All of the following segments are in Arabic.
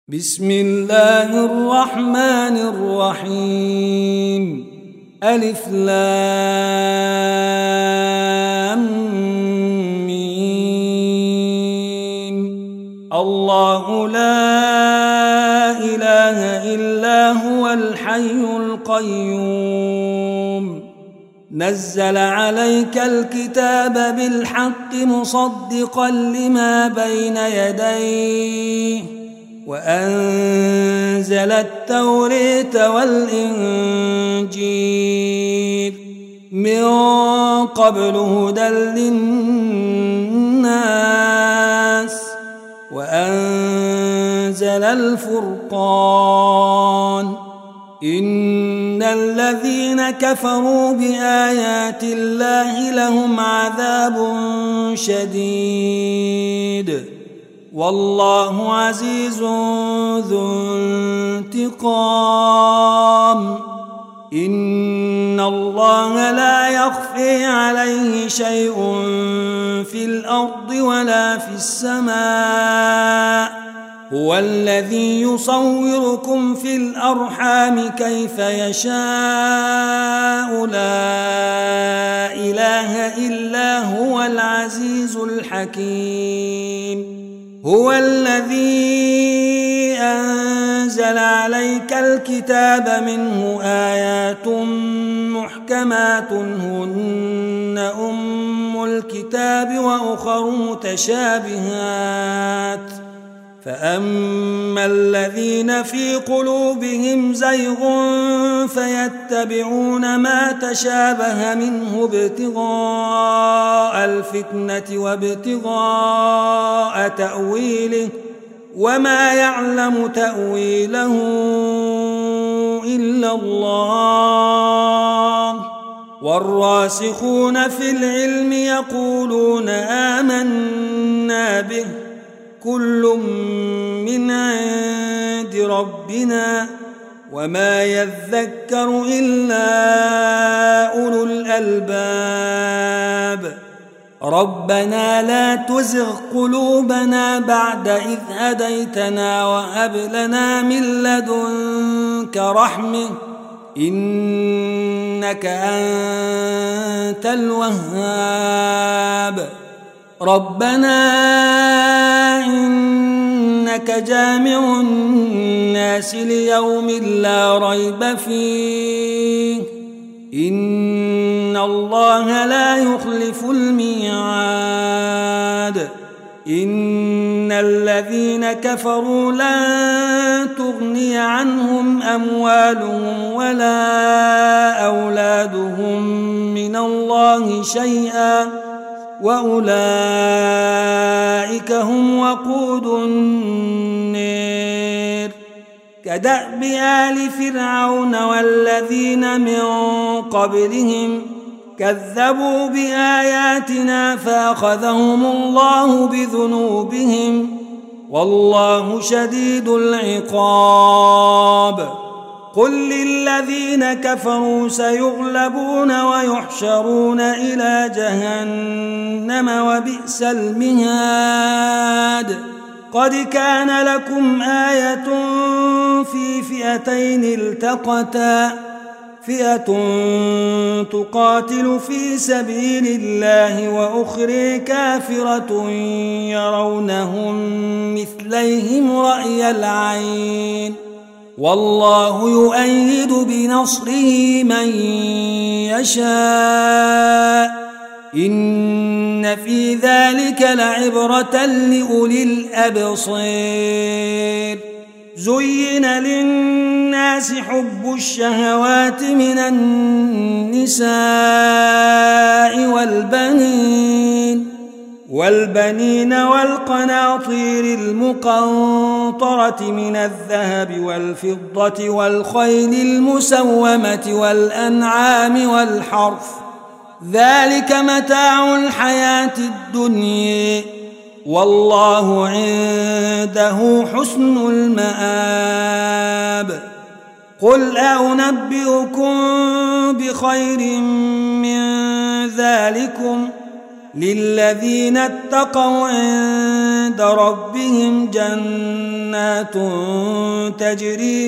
بسم الله الرحمن الرحيم. ألف لام ميم. الله لا إله إلا هو الحي القيوم. نزل عليك الكتاب بالحق مصدقا لما بين يديه وأنزل التوراة والإنجيل من قبل هدى للناس وأنزل الفرقان. إن الذين كفروا بآيات الله لهم عذاب شديد والله عزيز ذو انتقام. إن الله لا يخفي عليه شيء في الأرض ولا في السماء. هو الذي يصوركم في الأرحام كيف يشاء. لا إله إلا هو العزيز الحكيم. هو الذي أنزل عليك الكتاب منه آيات محكمات هن أم الكتاب وأخر متشابهات. فأما الذين في قلوبهم زيغ فيتبعون ما تشابه منه ابتغاء الفتنة وابتغاء تأويله وما يعلم تأويله إلا الله. والراسخون في العلم يقولون آمنا به كل من عند ربنا وما يذكر إلا أولو الألباب. ربنا لا تزغ قلوبنا بعد إذ هديتنا وهب لنا من لدنك رحمة إنك أنت الوهاب. ربنا إنك جامع الناس ليوم لا ريب فيه إن الله لا يخلف الميعاد. إن الذين كفروا لن تغني عنهم أموالهم ولا أولادهم من الله شيئا وأولئك هم وقود النار. كدأب آل فرعون والذين من قبلهم كذبوا بآياتنا فأخذهم الله بذنوبهم والله شديد العقاب. قل للذين كفروا سيغلبون ويحشرون إلى جهنم وبئس المهاد. قد كان لكم آية في فئتين التقتا فئة تقاتل في سبيل الله وأخرى كافرة يرونهم مثليهم رأي العين والله يؤيد بنصره من يشاء. إن في ذلك لعبرة لأولي الأبصار. زين للناس حب الشهوات من النساء والبنين والقناطير المقنطرة من الذهب والفضة والخيل المسومة والأنعام والحرث ذلك متاع الحياة الدنيا والله عنده حسن المآب. قل أنبئكم بخير من ذلكم للذين اتقوا عند ربهم جنات تجري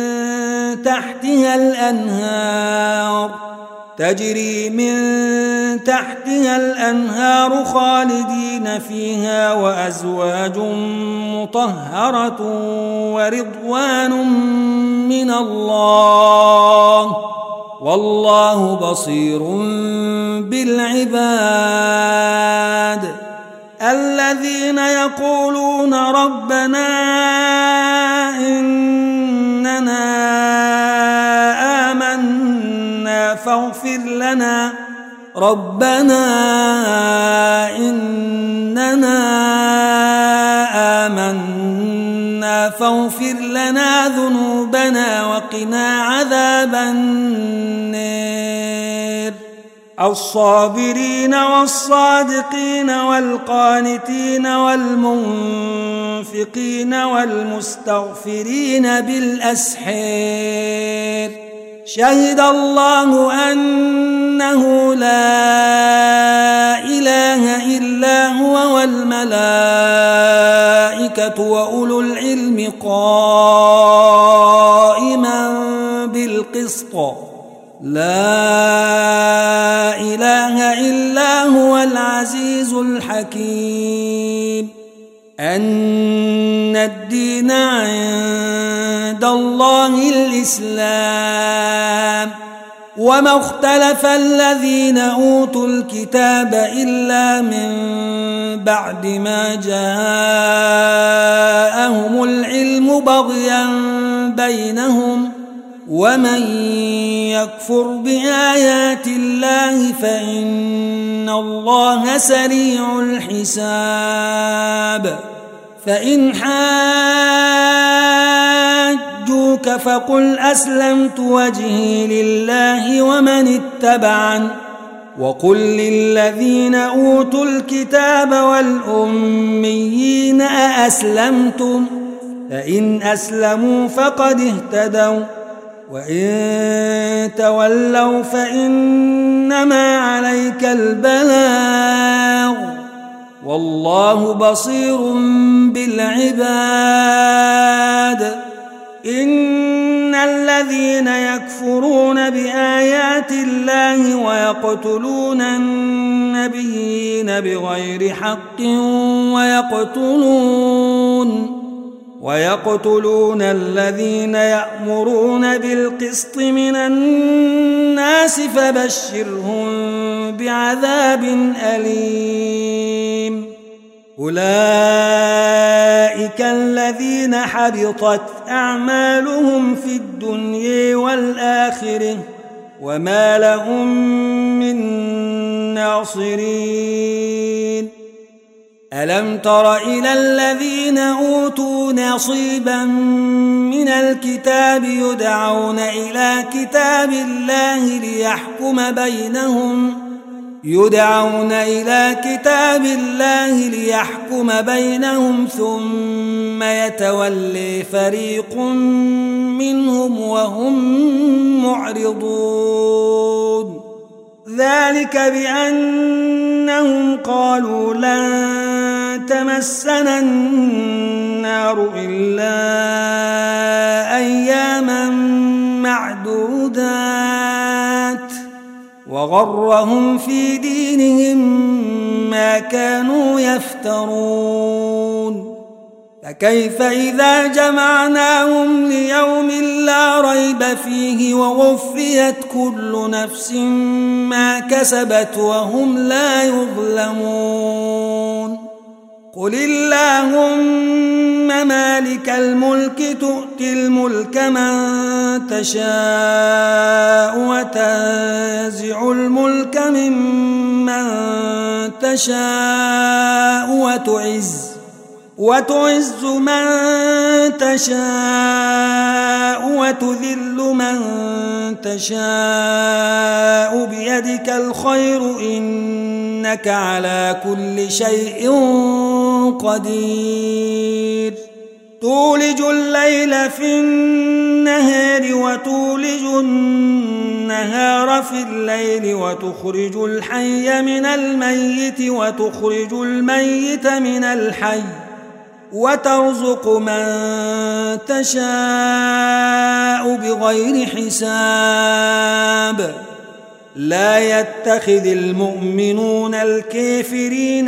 من تحتها الأنهار خالدين فيها وأزواج مطهرة ورضوان من الله والله بصير بالعباد الذين يقولون ربنا إننا آمنا فاغفر لنا ذنوبنا وقنا عذاب النار الصابرين والصادقين والقانتين والمنفقين والمستغفرين بالأسحار شهد الله أنه لا إله إلا هو والملائكة وأولو العلم قائما بالقسط لا إله إلا هو العزيز الحكيم أن الدين عند الله الإسلام وما اختلف الذين أوتوا الكتاب إلا من بعد ما جاءهم العلم بغيا بينهم ومن يكفر بآيات الله فإن الله سريع الحساب فإن حاجوك فقل أسلمت وجهي لله ومن اتبعن وقل للذين أوتوا الكتاب والأميين أأسلمتم فإن أسلموا فقد اهتدوا وإن تولوا فإنما عليك البلاغ والله بصير بالعباد إن الذين يكفرون بآيات الله ويقتلون النبيين بغير حق ويقتلون الذين يأمرون بالقسط من الناس فبشرهم بعذاب أليم أولئك الذين حبطت أعمالهم في الدنيا والآخرة وما لهم من ناصرين ألم تر إلى الذين أوتوا نصيبا من الكتاب يدعون إلى كتاب الله ليحكم بينهم ثم يتولي فريق منهم وهم معرضون ذلك بأنهم قالوا لن تمسنا النار إلا أياما معدودات وغرهم في دينهم ما كانوا يفترون فكيف إذا جمعناهم ليوم لا ريب فيه ووفيت كل نفس ما كسبت وهم لا يظلمون قل اللهم مالك الملك تؤتي الملك من تشاء وتنزع الملك ممن تشاء وتعز من تشاء وتذل من تشاء بيدك الخير إنك على كل شيء قدير تولج الليل في النهار وتولج النهار النهار في الليل وتخرج الحي من الميت وتخرج الميت من الحي وترزق من تشاء بغير حساب لا يتخذ المؤمنون الكافرين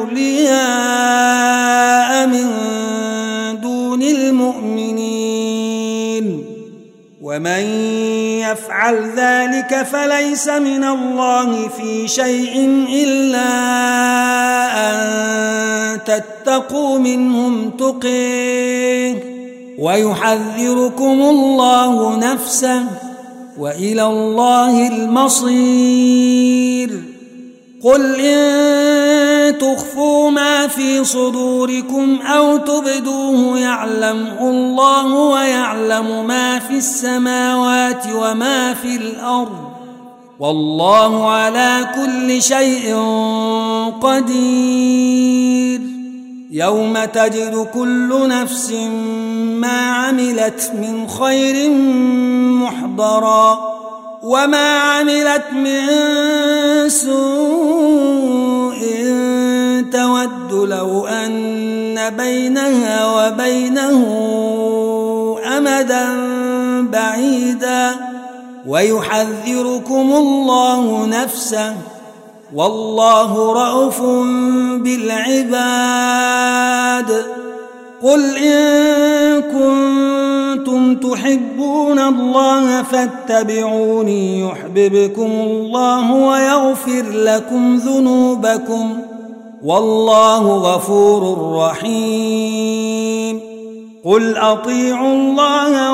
أولياء من دون المؤمنين ومن يفعل ذلك فليس من الله في شيء إلا أن تتقوا منهم تقيه ويحذركم الله نفسه وإلى الله المصير قل إن تخفوا ما في صدوركم أو تبدوه يعلمه الله ويعلم ما في السماوات وما في الأرض والله على كل شيء قدير يوم تجد كل نفس ما عملت من خير محضرا وما عملت من سوء تود لو أن بينها وبينه أمدا بعيدا ويحذركم الله نفسه والله رءوف بالعباد قل إن كنتم تحبون الله فاتبعوني يحببكم الله ويغفر لكم ذنوبكم والله غفور رحيم قل أطيعوا الله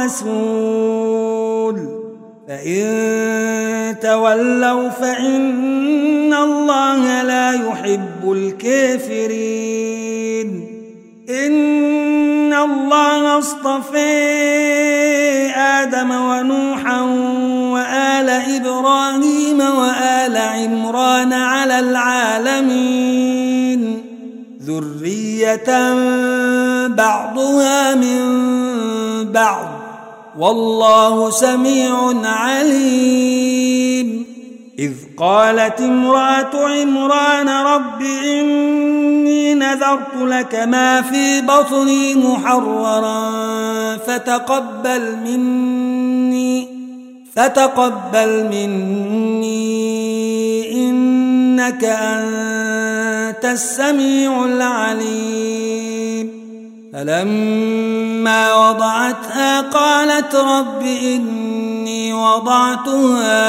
والرسول فإن تولوا فإن الله لا يحب الكافرين إن الله اصطفى آدم ونوحا وآل إبراهيم وآل عمران على العالمين ذرية بعضها من بعض والله سميع عليم إذ قالت امرأة عمران رب إني نذرت لك ما في بطني محررا فتقبل مني إنك أنت السميع العليم فلما وضعتها قالت رب إني وضعتها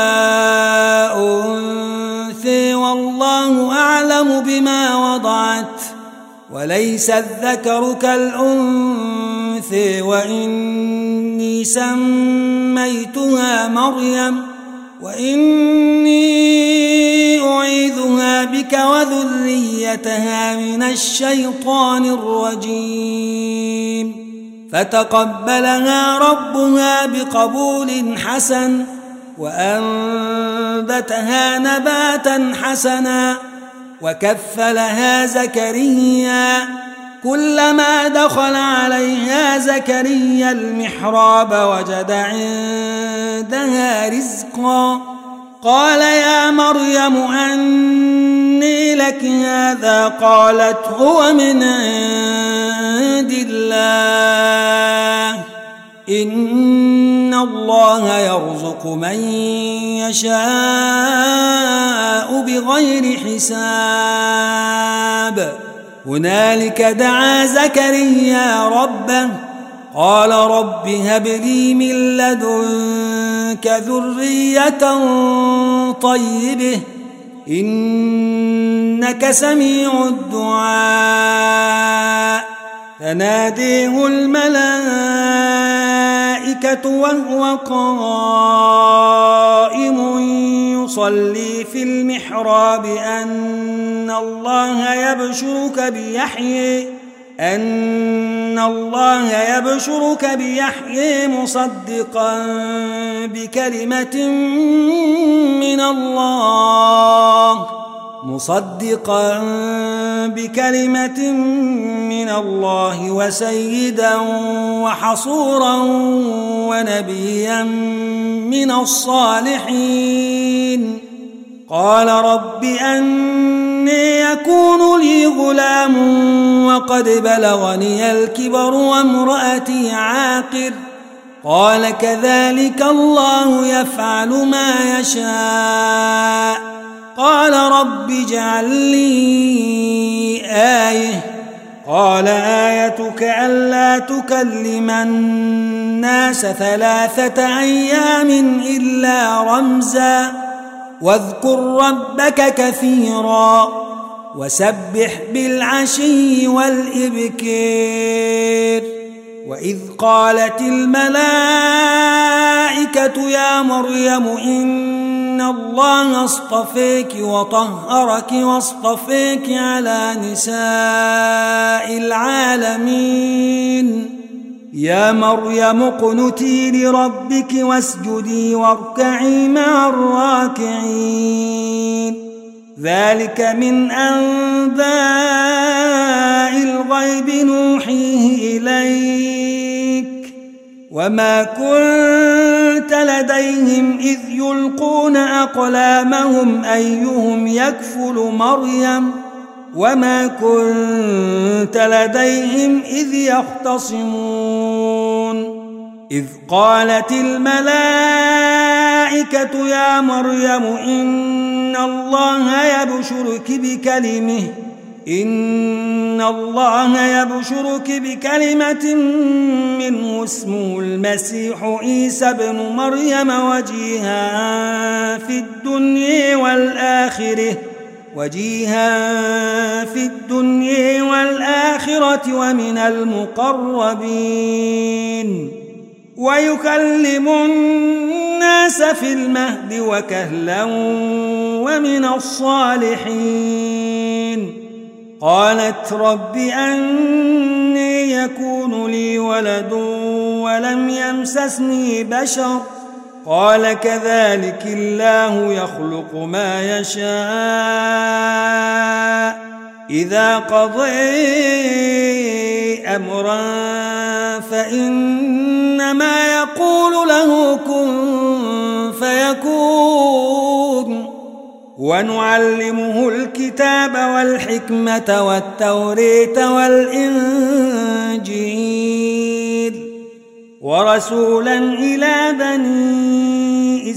أنثى والله أعلم بما وضعت وليس الذكر كالأنثى وإني سميتها مريم وإني أعيذها بك وذريتها من الشيطان الرجيم فتقبلها ربها بقبول حسن وأنبتها نباتا حسنا وكفلها زكريا كلما دخل عليها زكريا المحراب وجد عندها رزقا قال يا مريم أني لك هذا قالت هو من عند الله إن الله يرزق من يشاء بغير حساب هنالك دعا زكريا ربه قال رب هب لي من لدنك ذرية طيبة إنك سميع الدعاء فناديه الملائكة وهو قائم يصلي في المحراب أن الله يبشرك بيحيى مصدقا بكلمة من الله مصدقا بكلمة من الله وسيدا وحصورا ونبيا من الصالحين. قال رب أني يكون لي غلام وقد بلغني الكبر وامرأتي عاقر. قال كذلك الله يفعل ما يشاء. قال رب اجعل لي آية. قال آيتك ألا تكلم الناس 3 أيام إلا رمزا واذكر ربك كثيرا وسبح بالعشي والإبكار. وإذ قالت الملائكة يا مريم إن الله اصطفيك وطهرك واصطفيك على نساء العالمين. يا مريم اقنتي لربك واسجدي واركعي مع الراكعين. ذلك من أنباء الغيب نوحيه إليك وما كنت لديهم إذ يلقون أقلامهم أيهم يكفل مريم وما كنت لديهم إذ يختصمون. إذ قالت الملائكة يا مريم إن الله يبشرك بكلمة منه اسمه المسيح عيسى بن مريم وجيها في الدنيا والآخرة ومن المقربين ويكلم الناس في المهد وكهلا ومن الصالحين. قالت رب أني يكون لي ولد ولم يمسسني بشر. قال كذلك الله يخلق ما يشاء إذا قضى أمرا فإنما يقول له كن فيكون. ونعلمه الكتاب والحكمة والتوراة والإنجيل ورسولا إلى بني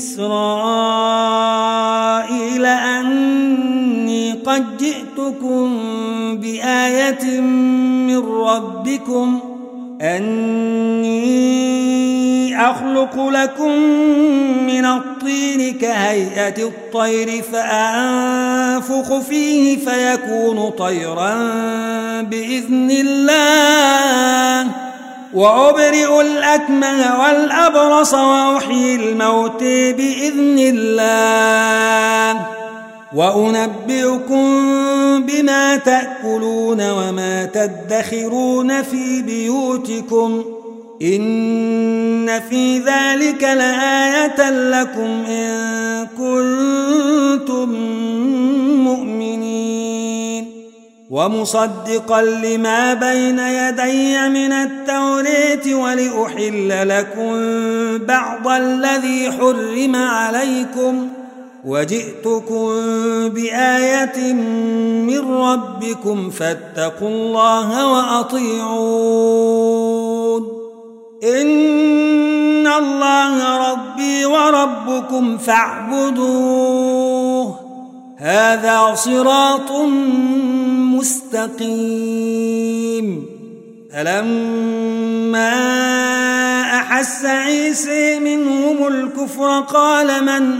إسرائيل أني قد جئتكم بآية من ربكم أني أخلق لكم من الطين كهيئة الطير فأنفخ فيه فيكون طيرا بإذن الله وأبرئ الأكمه والأبرص وأحيي الموت بإذن الله وأنبئكم بما تأكلون وما تدخرون في بيوتكم إن في ذلك لآية لكم إن كنتم مؤمنين. ومصدقا لما بين يدي من التوراة ولأحل لكم بعض الذي حرم عليكم وجئتكم بآية من ربكم فاتقوا الله وأطيعون. إن الله ربي وربكم فاعبدوه هذا صراط مستقيم. فلما أحس عيسى منهم الكفر قال من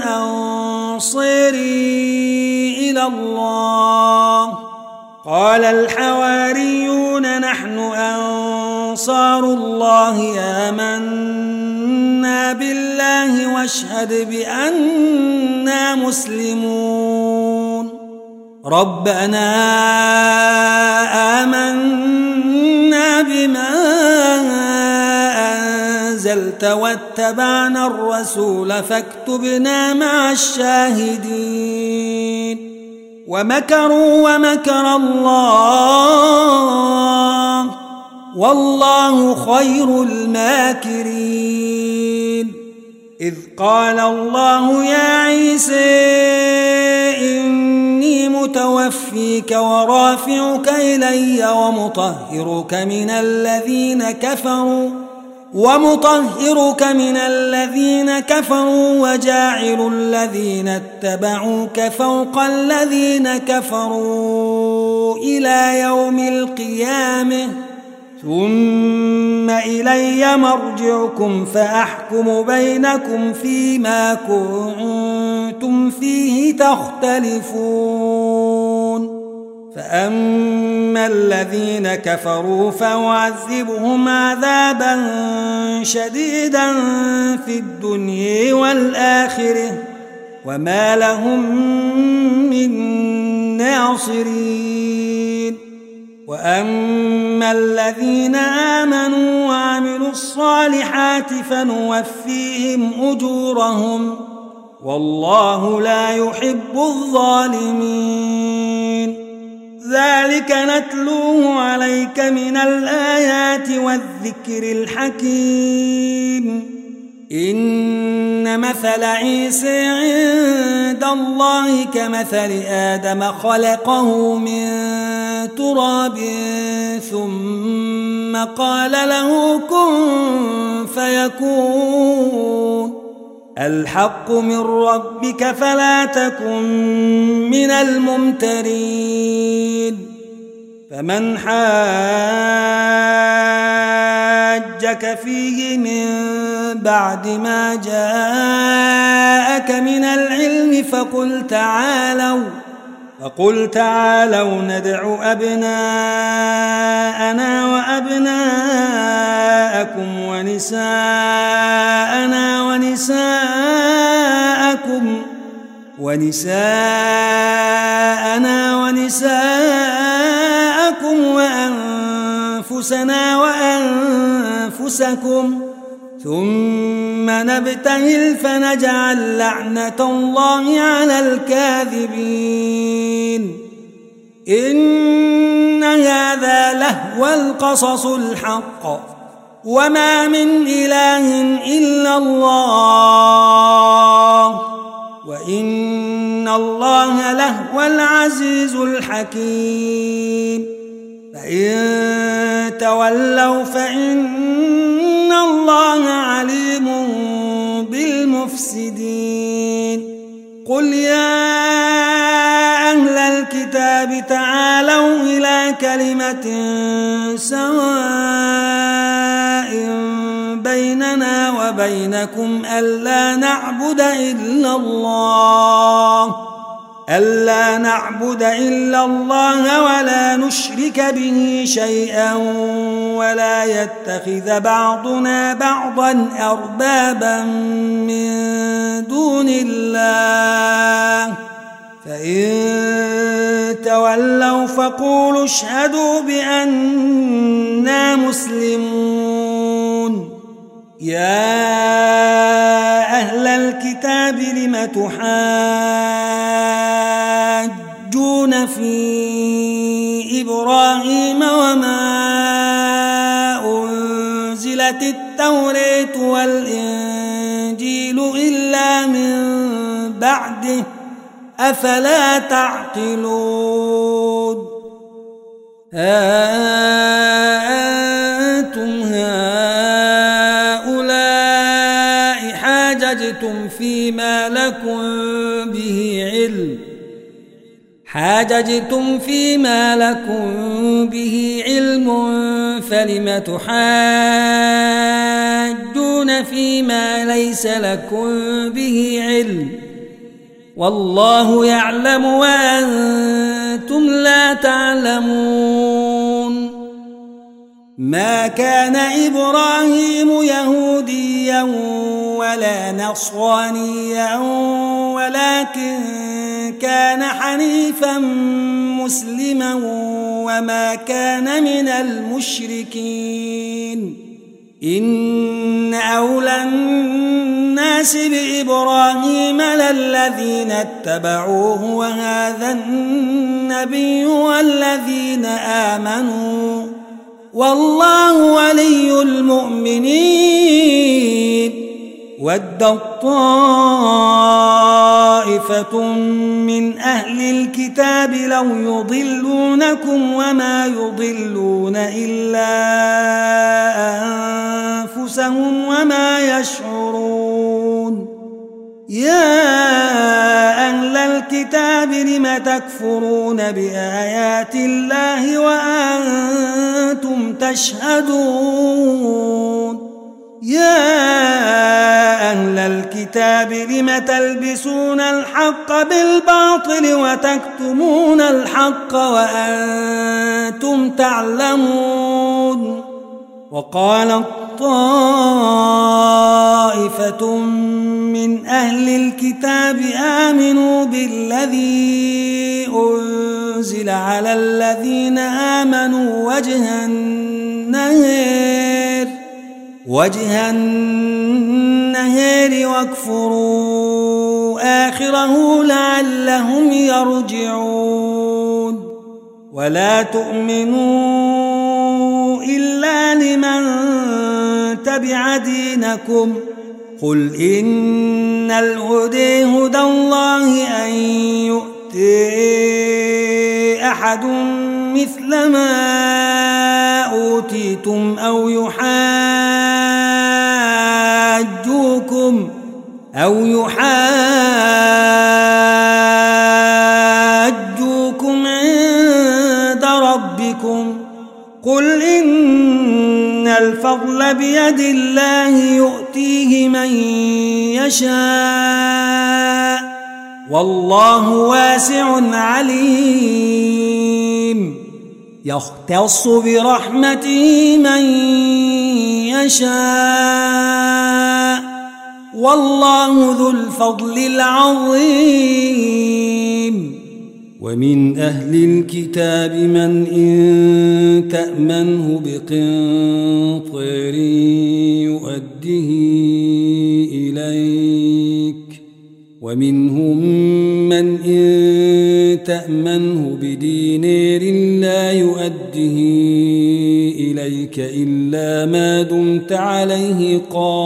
أنصاري إلى الله قال الحواريون نحن أنصار الله آمنا بالله واشهد بأننا مسلمون. ربنا آمنا بما أنزلت واتبعنا الرسول فاكتبنا مع الشاهدين. ومكروا ومكر الله والله خير الماكرين إذ قال الله يا عيسى إني متوفيك ورافعك إلي ومطهرك من الذين كفروا وجاعل الذين اتبعوك فوق الذين كفروا إلى يوم القيامة ثم إلي مرجعكم فأحكم بينكم فيما كنتم فيه تختلفون فأما الذين كفروا فأعذبهم عذابا شديدا في الدنيا والآخرة وما لهم من ناصرين وأما الذين آمنوا وعملوا الصالحات فنوفيهم أجورهم والله لا يحب الظالمين ذلك نتلوه عليك من الآيات والذكر الحكيم إن مثل عيسى عند الله كمثل آدم خلقه من تراب ثم قال له كن فيكون الحق من ربك فلا تكن من الممترين فمن حاجك فيه من بعد ما جاءك من العلم فقل تعالوا ندع أبناءنا وأبناءكم ونساءنا ونساءكم وأنفسنا وأنفسكم ثم نبتهل فنجعل لعنة الله على الكاذبين إن هذا لهو القصص الحق وما من إله إلا الله وإن الله لهو العزيز الحكيم فإن تولوا فإن الله عليم بالمفسدين قل يا أهل الكتاب تعالوا إلى كلمة سواء بيننا وبينكم ألا نعبد إلا الله ولا نشرك به شيئا ولا يتخذ بعضنا بعضا أربابا من دون الله فإن تولوا فقولوا اشهدوا بأننا مسلمون يا أهل الكتاب لم تحاجون في إبراهيم وما أنزلت التوراة والإنجيل إلا من بعده أفلا تعقلون أنتم هؤلاء حاججتم فيما لكم به علم فلم تحاجون فيما ليس لكم به علم والله يعلم وأنتم لا تعلمون ما كان إبراهيم يهوديا ولا نصرانيا ولكن كان حنيفا مسلما وما كان من المشركين إن أولى الناس حسب إبراهيم للذين اتبعوه وهذا النبي والذين آمنوا والله ولي المؤمنين. ودت طائفة من أهل الكتاب لو يضلونكم وما يضلون إلا أنفسهم وما يشعرون. يا أهل الكتاب لم تكفرون بآيات الله وأنتم تشهدون. يا أهل الكتاب لم تلبسون الحق بالباطل وتكتمون الحق وأنتم تعلمون. وقالت طائفة من أهل الكتاب آمنوا بالذي أنزل على الذين آمنوا وجه النهار واكفروا آخره لعلهم يرجعون. ولا تؤمنوا إلا لمن تبع دينكم. قل إن الهدى هدى الله أن يؤتي أحد مثل ما أوتيتم أو يحاجوكم عند ربكم. قل إن الفضل بيد الله يؤتيه من يشاء والله واسع عليم. يختص برحمته من يشاء والله ذو الفضل العظيم. ومن أهل الكتاب من إن تأمنه بقنطير يؤده إليك ومنهم من إن تأمنه بدينار لا يؤده إليك إلا ما دمت عليه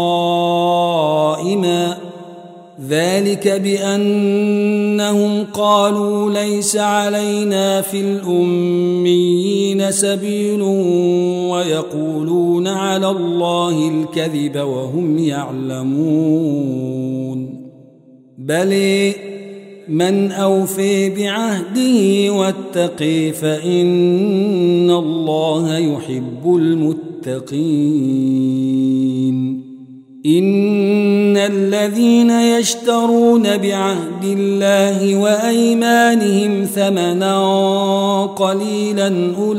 قائما. ذلك بأنهم قالوا ليس علينا في الأميين سبيل ويقولون على الله الكذب وهم يعلمون. بل من أوفي بعهده واتقي فإن الله يحب المتقين. إن الذين يشترون بعهد الله وأيمانهم ثمنا قليلا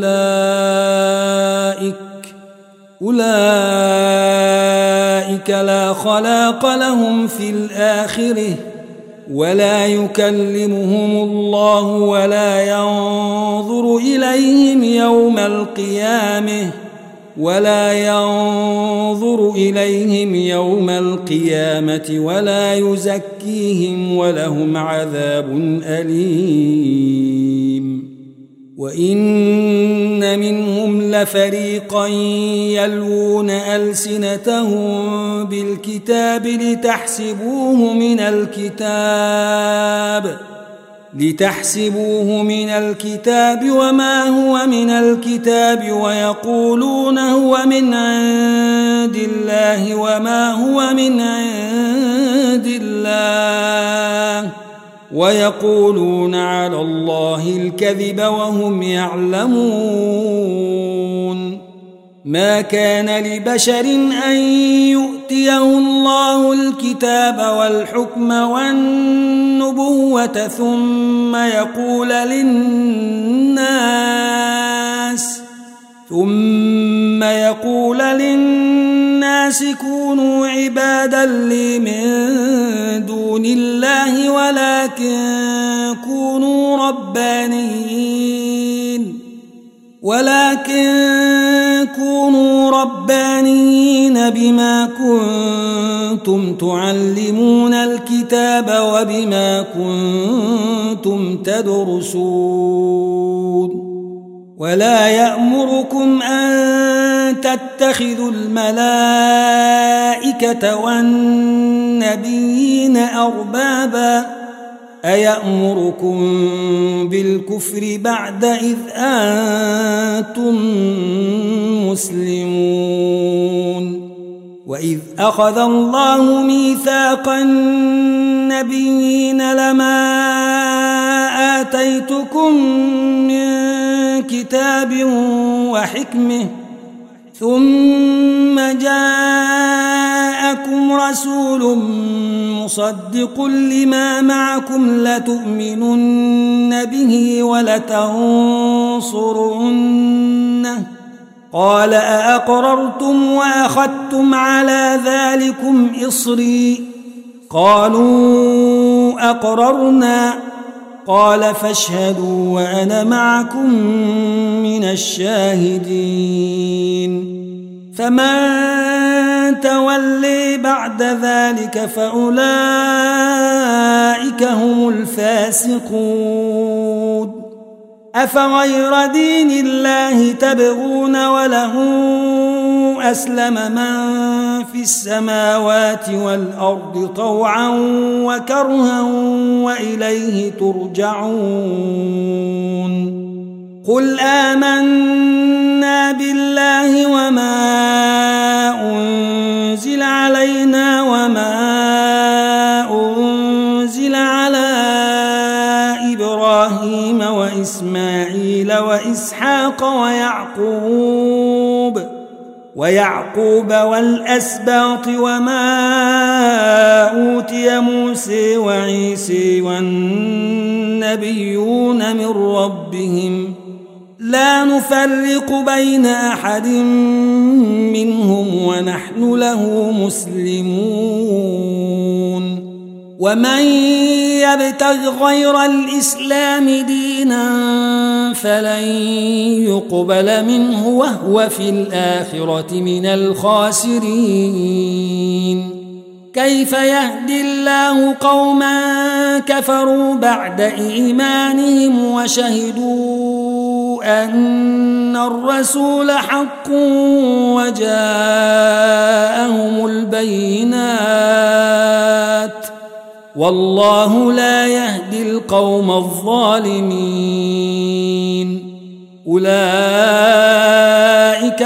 أولئك لا خلاق لهم في الآخرة ولا يكلمهم الله ولا ينظر إليهم يوم القيامة ولا يزكيهم ولهم عذاب أليم. وإن منهم لفريقا يلوون ألسنتهم بالكتاب لتحسبوه من الكتاب وما هو من الكتاب ويقولون هو من عند الله وما هو من عند الله ويقولون على الله الكذب وهم يعلمون. ما كان لبشر أن يؤتيه الله الكتاب والحكم والنبوة ثم يقول للناس كونوا عبادا لي من دون الله ولكن كونوا ربانيين بما كنتم كنتم تعلمون الكتاب وبما كنتم تدرسون ولا يأمركم أن تتخذوا الملائكة والنبيين أربابا أيأمركم بالكفر بعد إذ أنتم مسلمون وإذ أخذ الله ميثاق النبيين لما آتيتكم من كتاب وحكمة ثم جاءكم رسول مصدق لما معكم لتؤمنن به ولتنصرنه قال أأقررتم وأخذتم على ذلكم إصري قالوا أقررنا قال فاشهدوا وأنا معكم من الشاهدين فمن تولي بعد ذلك فأولئك هم الفاسقون أفغير دين الله تبغون وله أسلم من في السماوات والأرض طوعا وكرها وإليه ترجعون قل آمنا بالله وما أنزل علينا وما أنزل على إبراهيم وإسماعيل وإسحاق ويعقوب والأسباط وما أوتي موسى وعيسى والنبيون من ربهم لا نفرق بين أحد منهم ونحن له مسلمون ومن يبتغ غير الإسلام دينا فلن يقبل منه وهو في الآخرة من الخاسرين كيف يهدي الله قوما كفروا بعد إيمانهم وشهدوا أن الرسول حق وجاءهم البينات والله لا يهدي القوم الظالمين أولئك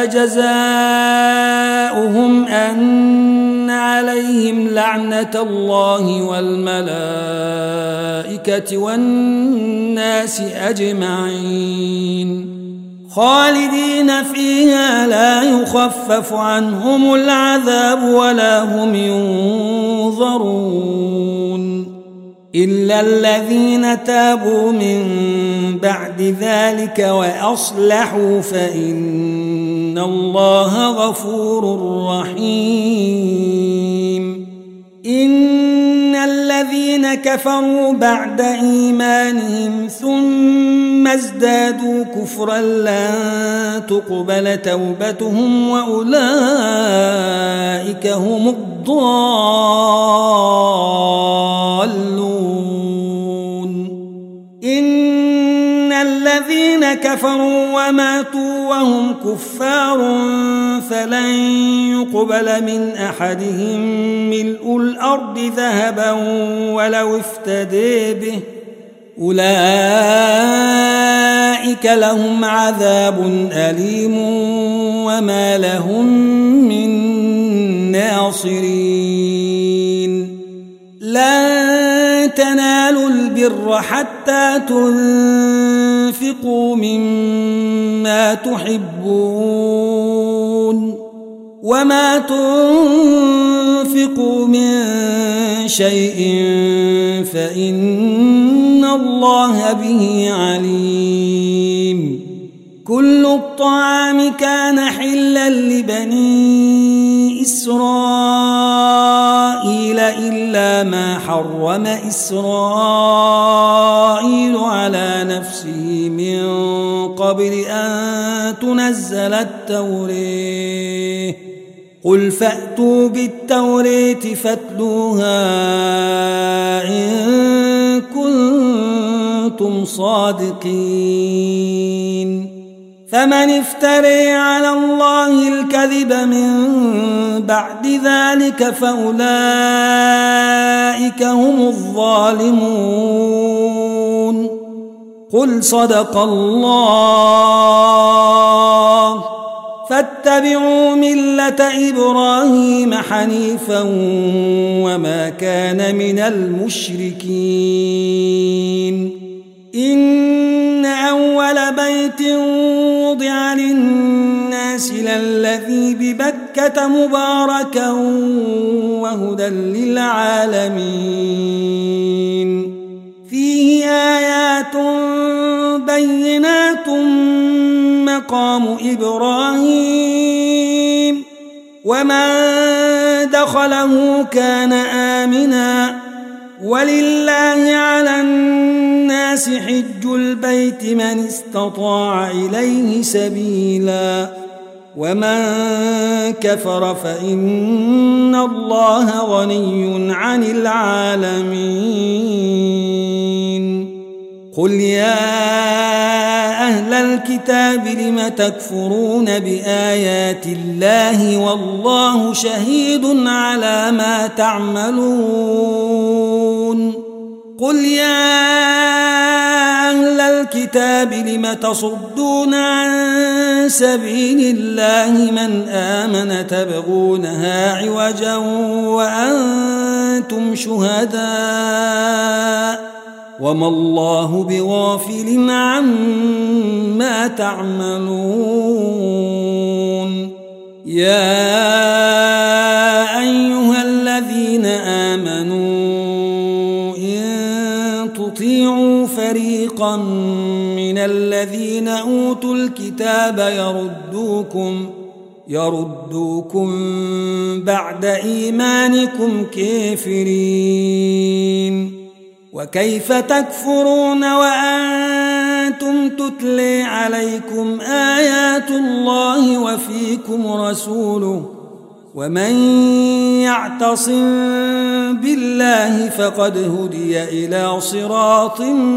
جزاؤهم أن عليهم لعنة الله والملائكة والناس أجمعين خالدين فيها لا يخفف عنهم العذاب ولا هم ينظرون إلا الذين تابوا من بعد ذلك وأصلحوا فإن الله غفور رحيم إن الذين كفروا بعد إيمانهم ثم ازدادوا كفرا لن تقبل توبتهم وأولئك هم الضالون إن الذين كفروا وماتوا وهم كفار فلن يقبل من أحدهم ملء الأرض ذهبا ولو افتدي به أولئك لهم عذاب أليم وما لهم من ناصرين لن تنالوا البر حتى تنفقوا مما تحبون وما تنفقوا من شيء فإن الله به عليم كل الطعام كان حلا لبني إسرائيل إلا ما حرم إسرائيل على نفسه من قبل أن تنزل التوراة قل فأتوا بالتوراة فاتلوها إن كنتم صادقين فمن افتري على الله الكذب من بعد ذلك فأولئك هم الظالمون قل صدق الله فاتبعوا ملة إبراهيم حنيفا وما كان من المشركين إن أول بيت وضع للناس للذي ببكة مباركا وهدى للعالمين فيه آيات بينات مقام إبراهيم ومن دخله كان آمنا ولله على الناس حج البيت من استطاع إليه سبيلا ومن كفر فإن الله غني عن العالمين قل يا أهل الكتاب لم تكفرون بآيات الله والله شهيد على ما تعملون قل يا أهل الكتاب لم تصدون عن سبيل الله من آمن تبغونها عوجا وأنتم شهداء وما الله بغافل عما تعملون يا أيها الذين آمنوا إن تطيعوا فريقا من الذين أوتوا الكتاب يردوكم بعد إيمانكم كافرين وكيف تكفرون وأنتم تتلي عليكم آيات الله وفيكم رسوله ومن يعتصم بالله فقد هدي إلى صراط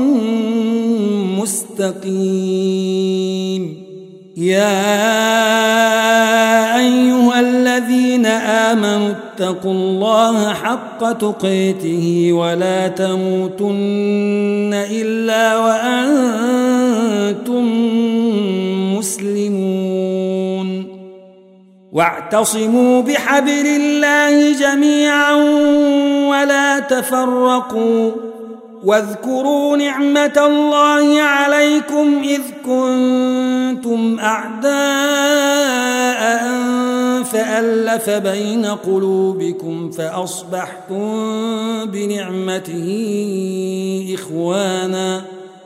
مستقيم يا أيها الذين آمنوا اتقوا الله حق تقاته ولا تموتن إلا وأنتم مسلمون واعتصموا بحبل الله جميعا ولا تفرقوا واذكروا نعمة الله عليكم إذ كنتم أعداء فألف بين قلوبكم فأصبحتم بنعمته إخوانا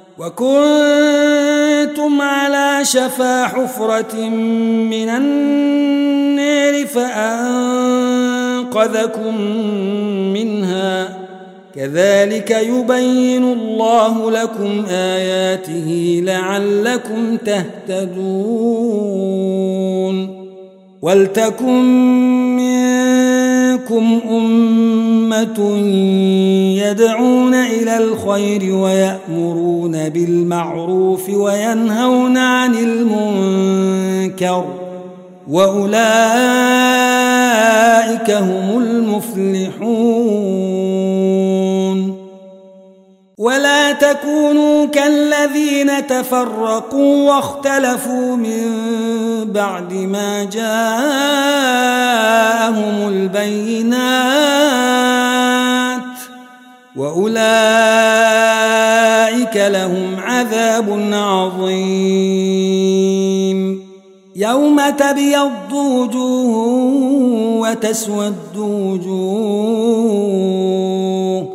وكنتم على شفا حفرة من النار فأنقذكم منها كذلك يبين الله لكم آياته لعلكم تهتدون ولتكن منكم أمة يدعون إلى الخير ويأمرون بالمعروف وينهون عن المنكر وأولئك هم المفلحون ولا تكونوا كالذين تفرقوا واختلفوا من بعد ما جاءهم البينات وأولئك لهم عذاب عظيم يوم تبيض وجوه وتسود وجوه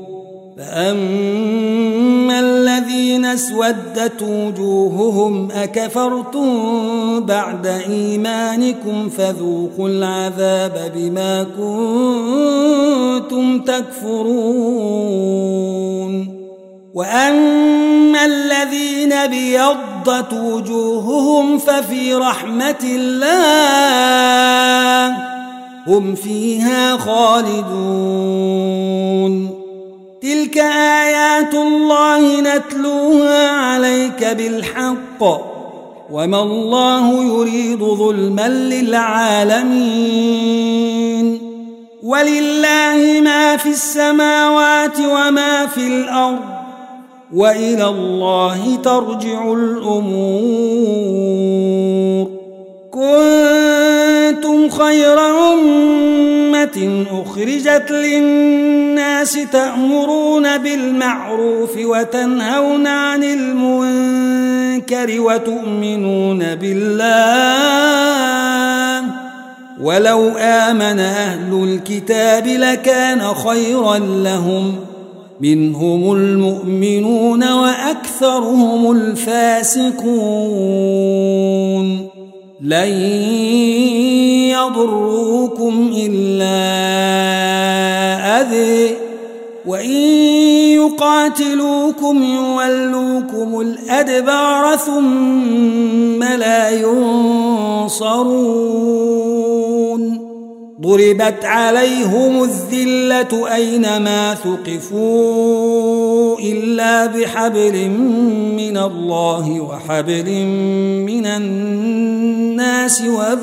فأما الذين اسودت وجوههم أكفرتم بعد إيمانكم فذوقوا العذاب بما كنتم تكفرون وأما الذين بيضت وجوههم ففي رحمة الله هم فيها خالدون تلك آيات الله نتلوها عليك بالحق وما الله يريد ظلما للعالمين ولله ما في السماوات وما في الأرض وإلى الله ترجع الأمور كنتم خير أمة أخرجت للناس تأمرون بالمعروف وتنهون عن المنكر وتؤمنون بالله ولو آمن أهل الكتاب لكان خيرا لهم منهم المؤمنون وأكثرهم الفاسقون لن يضروكم إلا أذى وإن يقاتلوكم يولوكم الأدبار ثم لا ينصرون ضربت عليهم الذلة أينما ثقفوا إلا بحبل من الله وحبل من الناس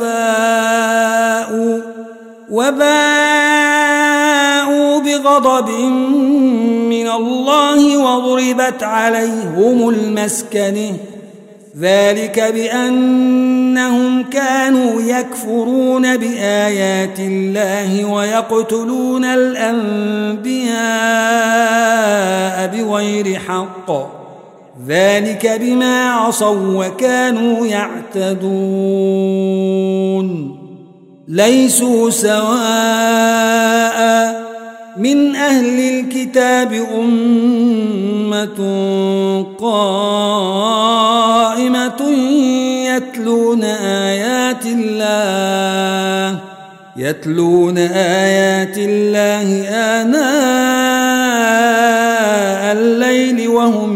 وباءوا بغضب من الله وضربت عليهم المسكنة ذلك بأنهم كانوا يكفرون بآيات الله ويقتلون الأنبياء بغير حق ذلك بما عصوا وكانوا يعتدون ليسوا سواء من أهل الكتاب أمة قائمة يتلون آيات الله آناء الليل وهم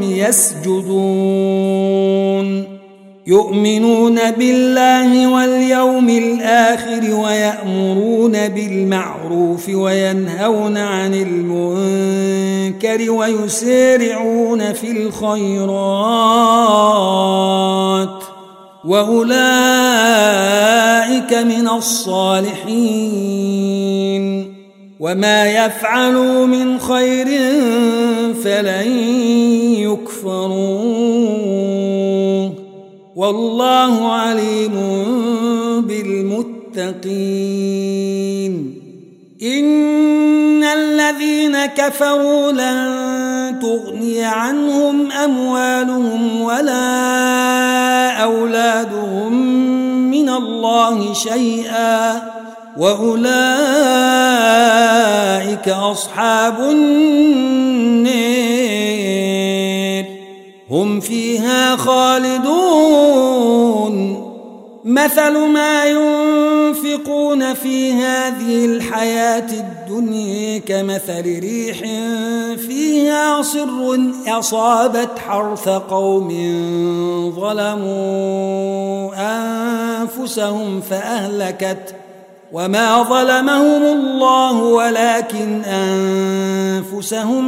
يسجدون يؤمنون بالله واليوم الآخر ويأمرون بالمعروف وينهون عن المنكر ويسارعون في الخيرات وأولئك من الصالحين وما يفعلوا من خير فلن يكفروا والله عليم بالمتقين إن الذين كفروا لن تغني عنهم أموالهم ولا أولادهم من الله شيئا وأولئك أصحاب النار هم فيها خالدون مثل ما ينفقون في هذه الحياة الدنيا كمثل ريح فيها صر أصابت حرث قوم ظلموا أنفسهم فأهلكت وما ظلمهم الله ولكن أنفسهم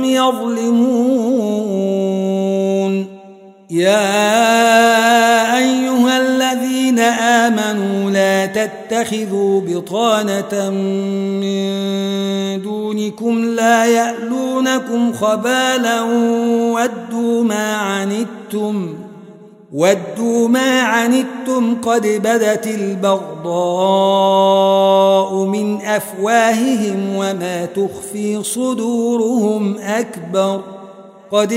يظلمون يا أيها الذين آمنوا لا تتخذوا بطانة من دونكم لا يألونكم خبالا ودوا ما عنتم قد بدت البغضاء من أفواههم وما تخفي صدورهم أكبر قد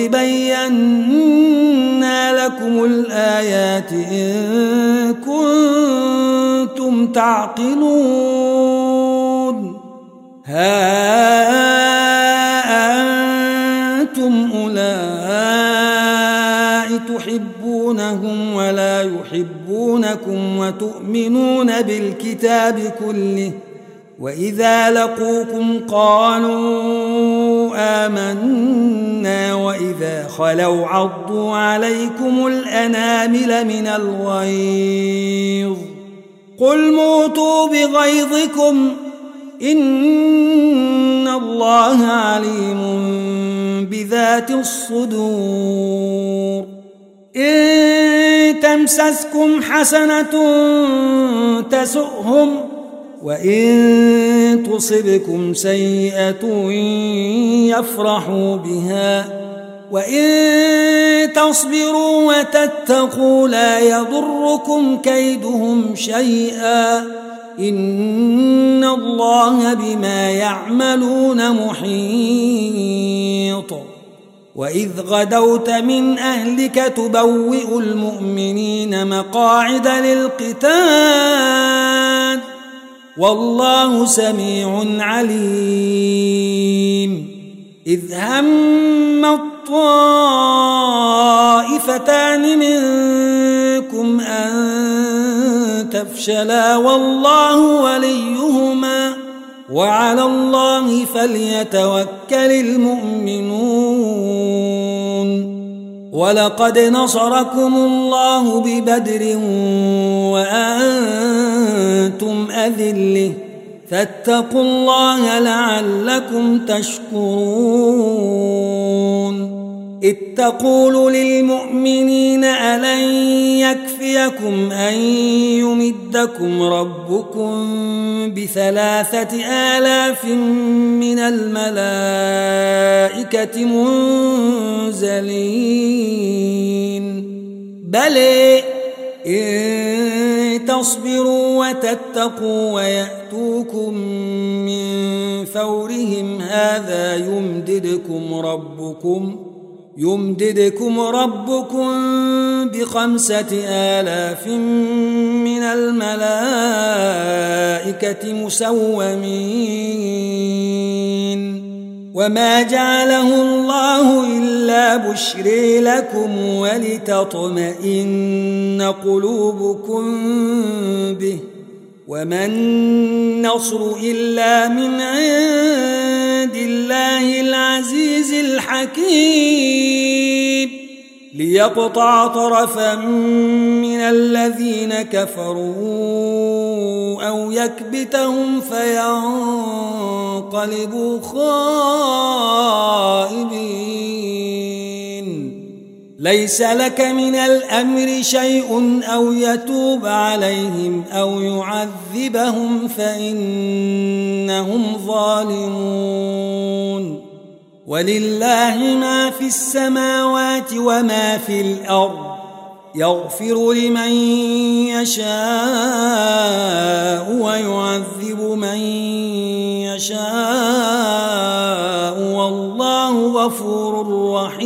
بينا لكم الآيات إن كنتم تعقلون ها أنتم أولئك تحبونهم ولا يحبونكم وتؤمنون بالكتاب كله وإذا لقوكم قالوا آمنا وإذا خلوا عضوا عليكم الأنامل من الغيظ قل موتوا بغيظكم إن الله عليم بذات الصدور إن تمسسكم حسنة تسؤهم وإن تصبكم سيئة يفرحوا بها وإن تصبروا وتتقوا لا يضركم كيدهم شيئا إن الله بما يعملون محيط وإذ غدوت من أهلك تبوئ المؤمنين مقاعد للقتال والله سميع عليم إذ هم الطائفتان منكم أن تفشلا والله وليهما وعلى الله فليتوكل المؤمنون ولقد نصركم الله ببدر وأنتم أذلة فاتقوا الله لعلكم تشكرون إذ تقول للمؤمنين ألن يكفيكم أن يمدكم ربكم ب3,000 من الملائكة منزلين بلى إن تصبروا وتتقوا ويأتوكم من فورهم هذا يمددكم ربكم ب5,000 من الملائكة مسومين وما جعله الله إلا بشرى لكم ولتطمئن قلوبكم به وما النصر إلا من عند الله العزيز الحكيم ليقطع طرفا من الذين كفروا أو يكبتهم فينقلبوا خائبين ليس لك من الأمر شيء أو يتوب عليهم أو يعذبهم فإنهم ظالمون ولله ما في السماوات وما في الأرض يغفر لمن يشاء ويعذب من يشاء والله غفور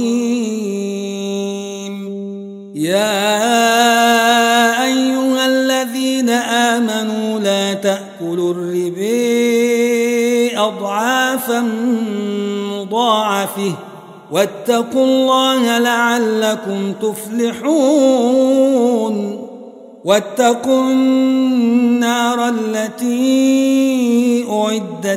رحيم يا أيها الذين آمنوا لا تأكلوا الربا أضعافا مضاعفة واتقوا الله لعلكم تفلحون واتقوا النار التي أعدت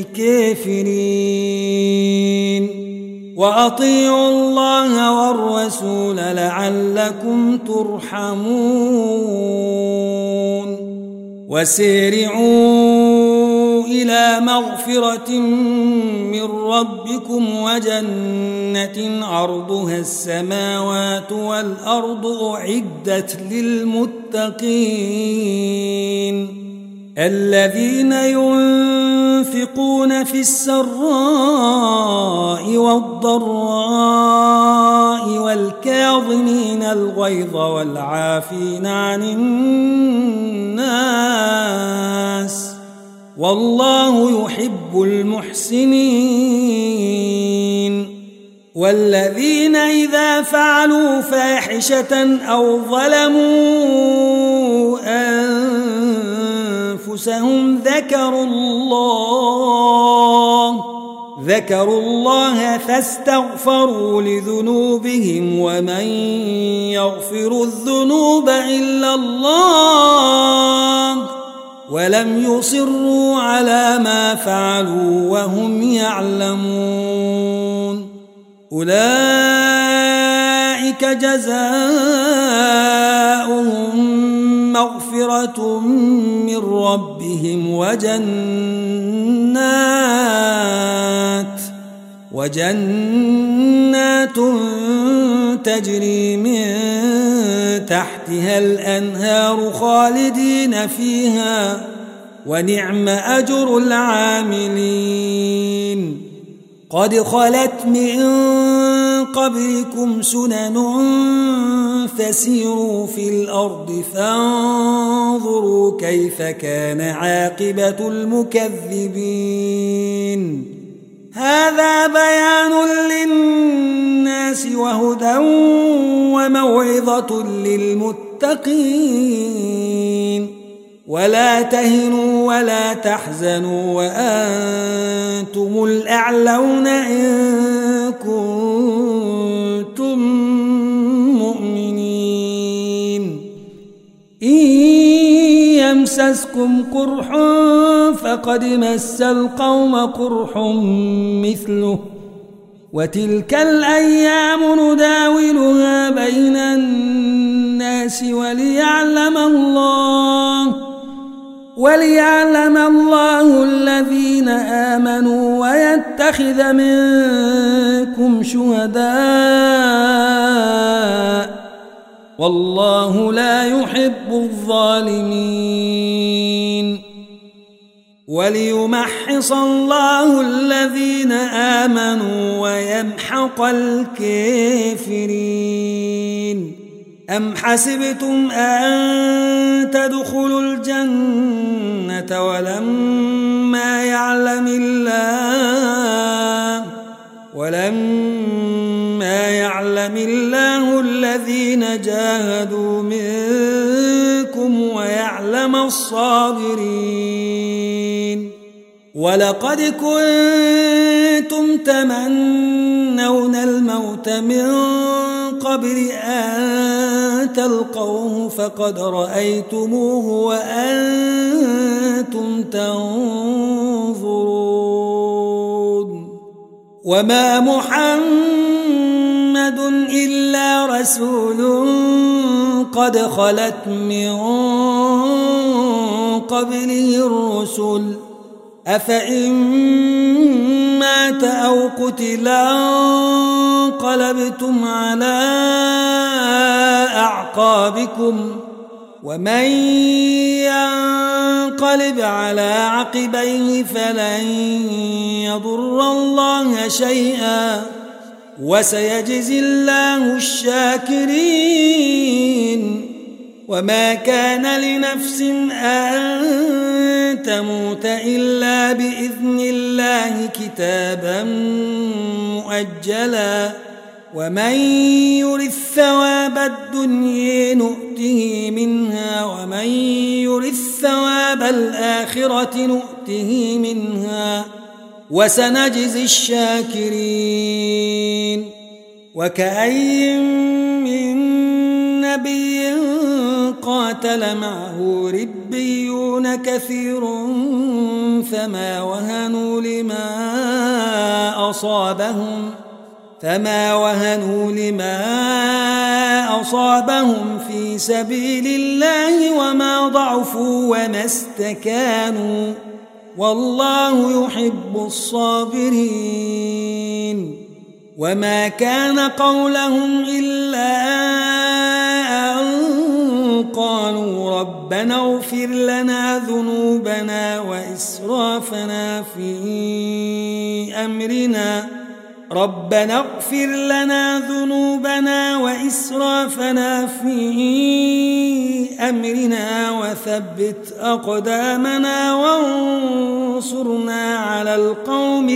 للكافرين وأطيعوا الله والرسول لعلكم ترحمون وسارعوا إلى مغفرة من ربكم وجنة عرضها السماوات والأرض أعدت للمتقين الذين ينفقون في السراء والضراء والكاظمين الغيظ والعافين عن الناس والله يحب المحسنين والذين إذا فعلوا فاحشة أو ظلموا أنفسهم ذكروا الله فاستغفروا لذنوبهم ومن يغفر الذنوب إلا الله ولم يصروا على ما فعلوا وهم يعلمون أولئك جزاؤهم مغفرة من ربهم وجنات وجنات تجري من تحتها الأنهار خالدين فيها ونعم أجر العاملين قد خلت من قبلكم سنن فسيروا في الأرض فانظروا كيف كان عاقبة المكذبين هذا بيان للناس وهدى وموعظة للمتقين ولا تهنوا ولا تحزنوا وأنتم الأعلون إن كنتم مؤمنين إن يمسسكم قرح فقد مس القوم قرح مثله وتلك الأيام نداولها بين الناس وليعلم الله الذين آمنوا ويتخذ منكم شهداء والله لا يحب الظالمين وليمحص الله الذين آمنوا ويمحق الكافرين أم حسبتم أن تدخلوا الجنة ولما يعلم الله الذين جاهدوا منكم ويعلم الصابرين ولقد كنتم تمنون الموت من قبل أن تلقوه فقد رأيتموه وأنتم تنظرون وما محمد إلا رسول قد خلت من قبله الرسل أفإن مات أو قتلا انقلبتم على أعقابكم ومن ينقلب على عقبيه فلن يضر الله شيئا وسيجزي الله الشاكرين وما كان لنفس أن تموت إلا بإذن الله كتابا مؤجلا ومن يرث ثواب الدنيا نؤته منها ومن يرث ثواب الآخرة نؤته منها وسنجزي الشاكرين وكأي من نبي قاتل معه ربيون كثير فما وهنوا لما أصابهم في سبيل الله وما ضعفوا وما استكانوا والله يحب الصابرين وما كان قولهم إلا أن قالوا ربنا اغفر لنا ذنوبنا وإسرافنا في أمرنا وثبت أقدامنا وانصرنا على القوم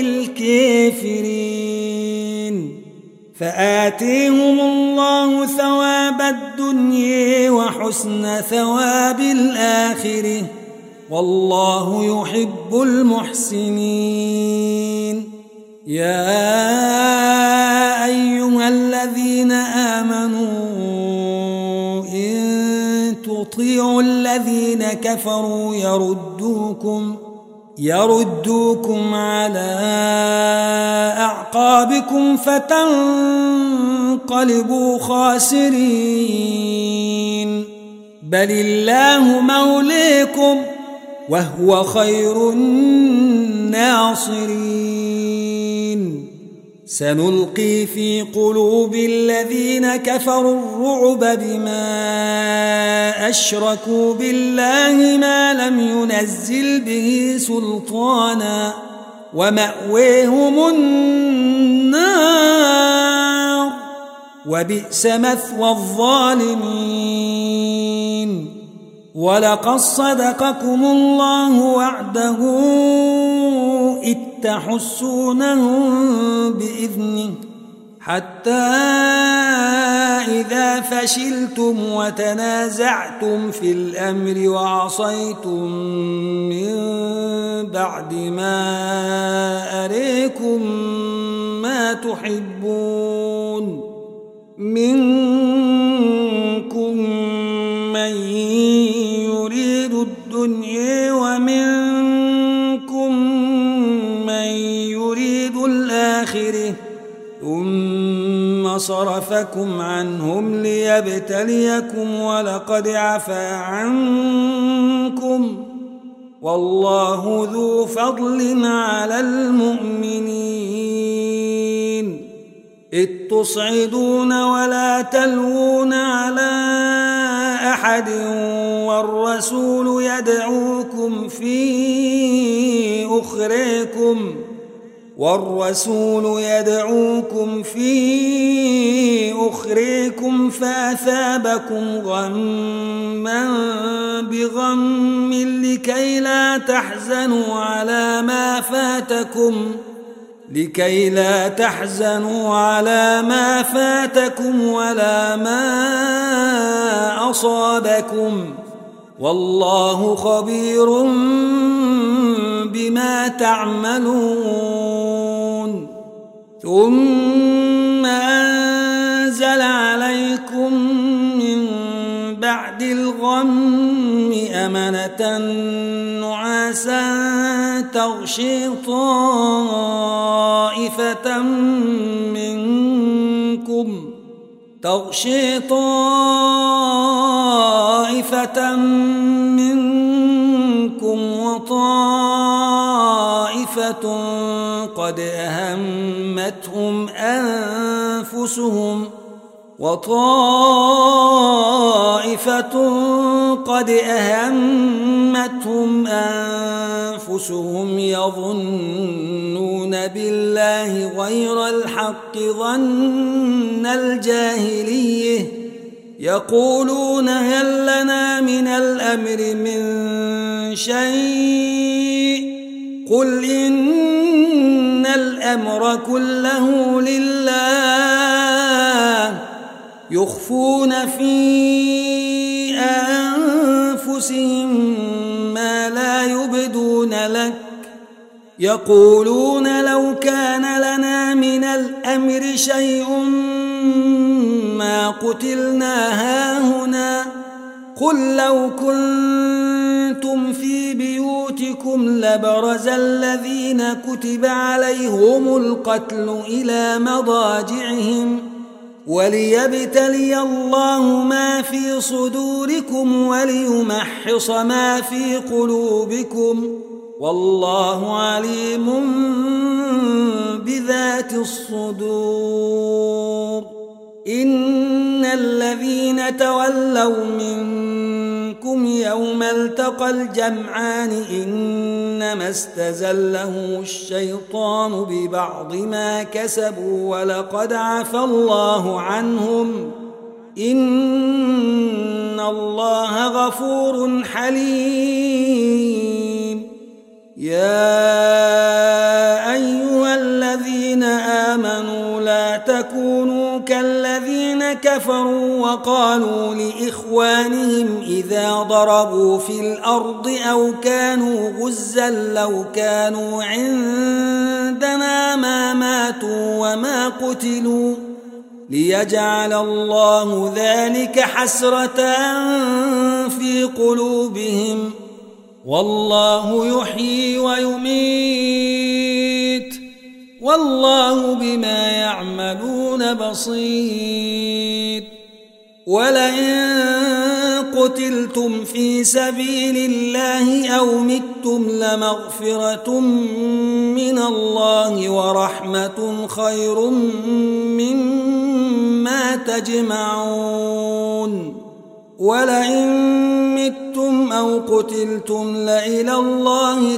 الكافرين فآتيهم الله ثواب الدنيا وحسن ثواب الآخرة والله يحب المحسنين يا أيها الذين آمنوا إن تطيعوا الذين كفروا يردوكم على أعقابكم فتنقلبوا خاسرين بل الله مولاكم وهو خير الناصرين سنلقي في قلوب الذين كفروا الرعب بما أشركوا بالله ما لم ينزل به سلطانا ومأويهم النار وبئس مثوى الظالمين ولقد صدقكم الله وعده إذ تحسونهم بإذنه حتى إذا فشلتم وتنازعتم في الأمر وعصيتم من بعد ما أريكم ما تحبون منكم من يريد الدنيا ومنكم من يريد الآخرة ثم صرفكم عنهم ليبتليكم ولقد عفا عنكم والله ذو فضل على المؤمنين إذ تصعدون ولا تلوون على أحد والرسول يدعوكم في أخريكم فأثابكم غما بغم لكي لا تحزنوا على ما فاتكم ولا ما أصابكم والله خبير بما تعملون ثم أنزل عليكم من بعد الغم أمنة نعاسا تغشي طائفة منكم وطائفة قد أهمتهم أنفسهم يظنون بالله غير الحق ظن الجاهلية يقولون هل لنا من الأمر من شيء قل إن الأمر كله لله يخفون في أنفسهم ما لا يبدون لك يقولون لو كان لنا من الأمر شيء ما قتلنا هاهنا قل لو كنتم في بيوتكم لبرز الذين كتب عليهم القتل إلى مضاجعهم وليبتلي الله ما في صدوركم وليمحص ما في قلوبكم والله عليم بذات الصدور إن الذين تولوا منكم يوم التقى الجمعان إنما استزلهم الشيطان ببعض ما كسبوا ولقد عفى الله عنهم إن الله غفور حليم يا أيها الذين آمنوا لا تكونوا كالذين كفروا وقالوا لإخوانهم إذا ضربوا في الأرض أو كانوا غزا لو كانوا عندنا ما ماتوا وما قتلوا ليجعل الله ذلك حسرة في قلوبهم والله يحيي ويميت والله بما يعملون بصير ولئن قتلتم في سبيل الله أو متم لمغفرة من الله ورحمة خير مما تجمعون ولئن متم أو قتلتم لإلى الله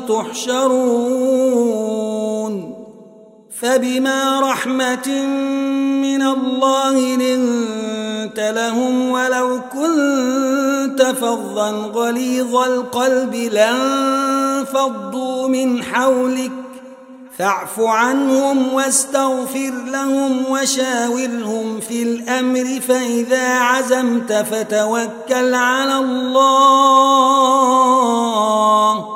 تحشرون فبما رحمة من الله لنت لهم ولو كنت فظا غليظ القلب لانفضوا من حولك فاعف عنهم واستغفر لهم وشاورهم في الأمر فإذا عزمت فتوكل على الله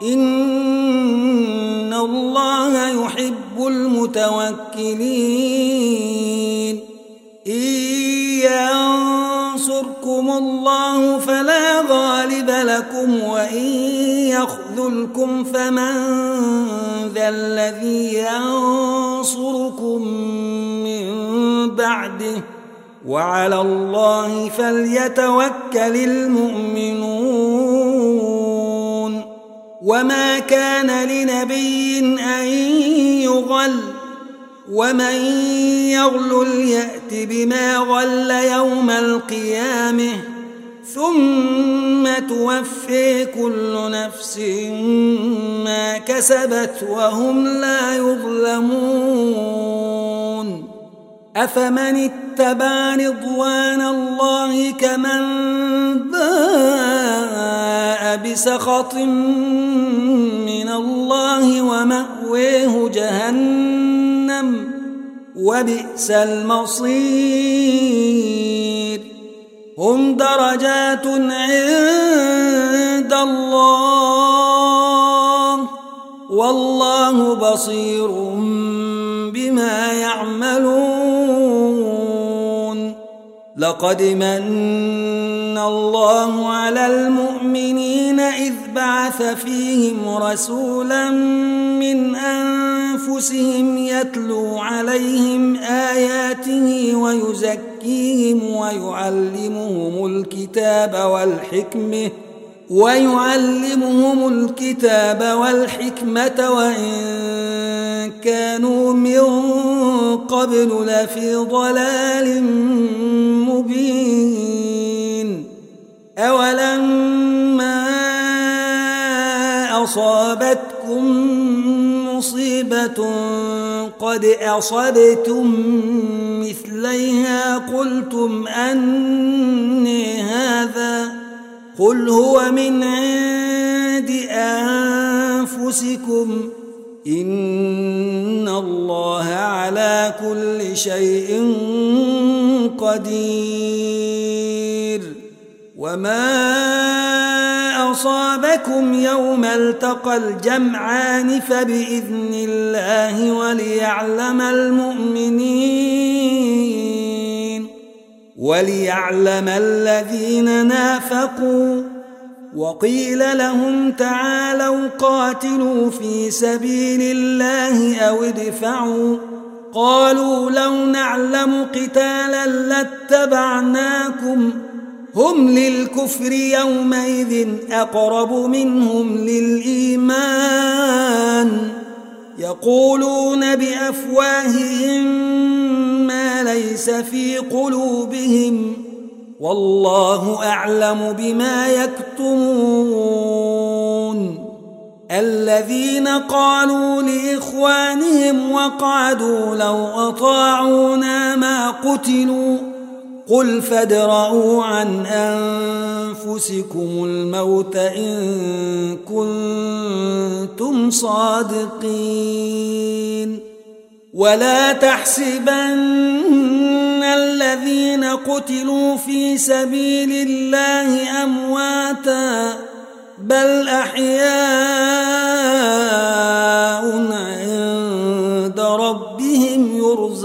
إن الله يحب المتوكلين إن ينصركم الله فلا غالب لكم وإن يخذلكم فمن ذا الذي ينصركم من بعده وعلى الله فليتوكل المؤمنون وما كان لنبي أن يغل ومن يغلل يأت بما غل يوم القيامة ثم توفي كل نفس ما كسبت وهم لا يظلمون أفمن اتبع رضوان الله كمن باء بسخط من الله ومأويه جهنم وبئس المصير هم درجات عند الله والله بصير بما يعملون لقد من الله على المؤمنين إذ بعث فيهم رسولا من أنفسهم يتلو عليهم آياته ويزكيهم ويعلمهم الكتاب والحكمة وإن كانوا من قبل لفي ضلال مبين أولما أصابتكم مصيبة قد أصبتم مثليها قلتم أني هذا قل هو من عند أنفسكم إن الله على كل شيء قدير وما أصابكم يوم التقى الجمعان فبإذن الله وليعلم الذين نافقوا وقيل لهم تعالوا قاتلوا في سبيل الله أو ادفعوا قالوا لو نعلم قتالا لاتبعناكم هم للكفر يومئذ أقرب منهم للإيمان يقولون بأفواههم ما ليس في قلوبهم والله أعلم بما يكتمون الذين قالوا لإخوانهم وقعدوا لو أطاعونا ما قتلوا قل فادرءوا عن أنفسكم الموت إن كنتم صادقين ولا تحسبن الذين قتلوا في سبيل الله أمواتا بل أحياء عند ربهم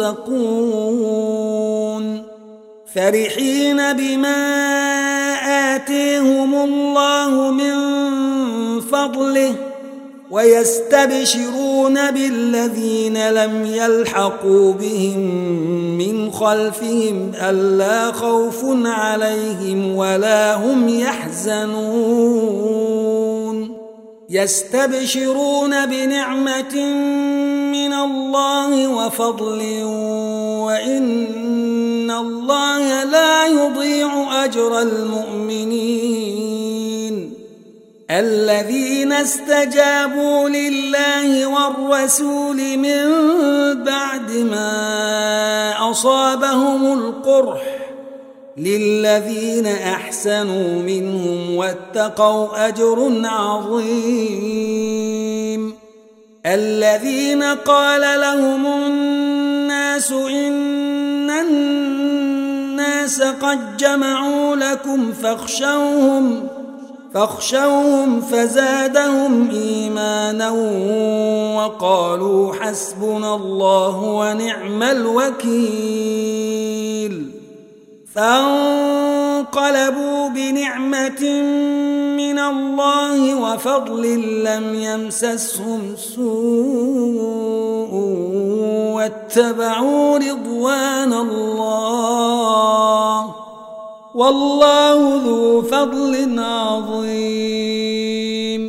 يرزقون فرحين بما آتيهم الله من فضله ويستبشرون بالذين لم يلحقوا بهم من خلفهم ألا خوف عليهم ولا هم يحزنون يستبشرون بنعمة من الله وفضل وإن الله لا يضيع أجر المؤمنين الذين استجابوا لله والرسول من بعد ما أصابهم القرح للذين أحسنوا منهم واتقوا أجر عظيم الذين قال لهم الناس إن الناس قد جمعوا لكم فاخشوهم فزادهم إيمانا وقالوا حسبنا الله ونعم الوكيل فانقلبوا بنعمة من الله وفضل لم يمسسهم سوء واتبعوا رضوان الله والله ذو فضل عظيم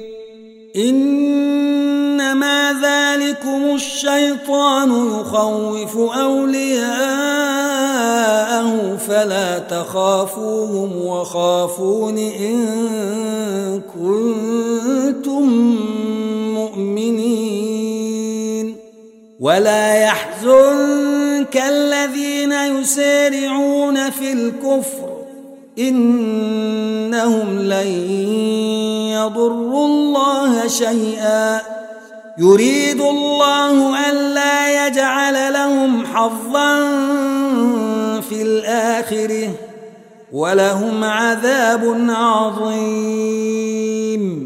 إنما ذلكم الشيطان يخوف أولياءه فلا تخافوهم وخافون إن كنتم مؤمنين ولا يحزنك الذين يسارعون في الكفر إنهم لن يضروا الله شيئا يريد الله ألا يجعل لهم حظا في الآخرة ولهم عذاب عظيم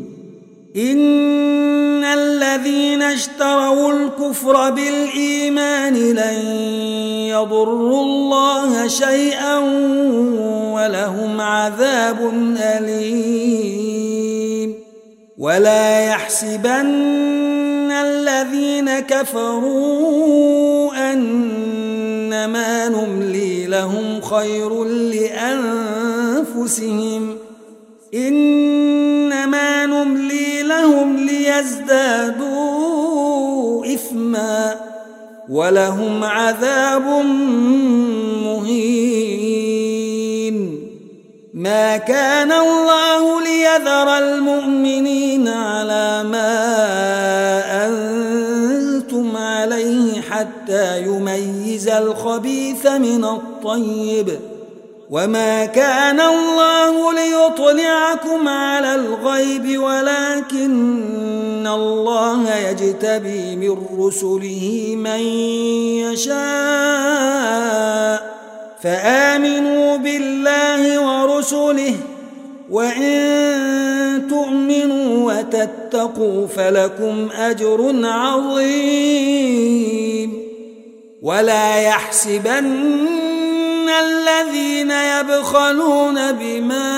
إن الذين اشتروا الكفر بالإيمان لن يضروا الله شيئا ولهم عذاب أليم ولا يحسبن الذين كفروا أنما نملي لهم خير لأنفسهم إنما نملي لهم ليزدادوا إثما ولهم عذاب مهين ما كان الله ليذر المؤمنين على ما أنتم عليه حتى يميز الخبيث من الطيب وما كان الله ليطلعكم على الغيب ولكن الله يجتبي من رسله من يشاء فآمنوا بالله ورسله وإن تؤمنوا وتتقوا فلكم أجر عظيم ولا يحسبن الذين يبخلون بما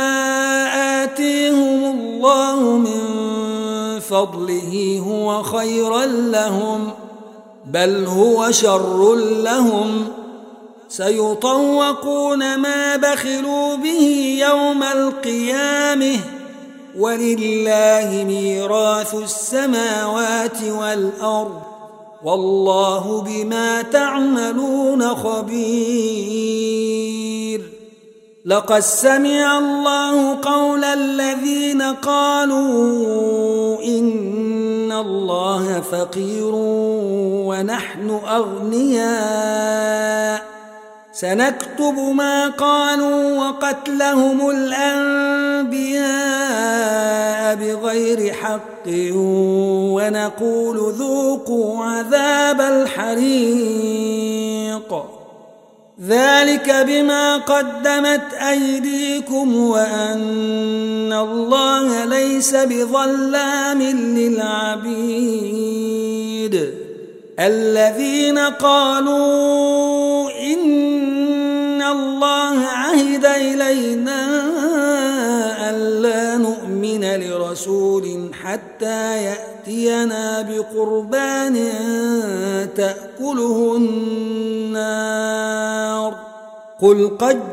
آتيهم الله من فضله هو خيرا لهم بل هو شر لهم سيطوقون ما بخلوا به يوم القيامة ولله ميراث السماوات والأرض والله بما تعملون خبير لقد سمع الله قول الذين قالوا إن الله فقير ونحن أغنياء سنكتب ما قالوا وقتلهم الأنبياء بغير حق ونقول ذوقوا عذاب الحريق ذلك بما قدمت أيديكم وأن الله ليس بظلام للعبيد الذين قالوا إن الله عهد إلينا ألا نؤمن لرسول حتى يأتي تأتينا بقربان تأكله النار قل قد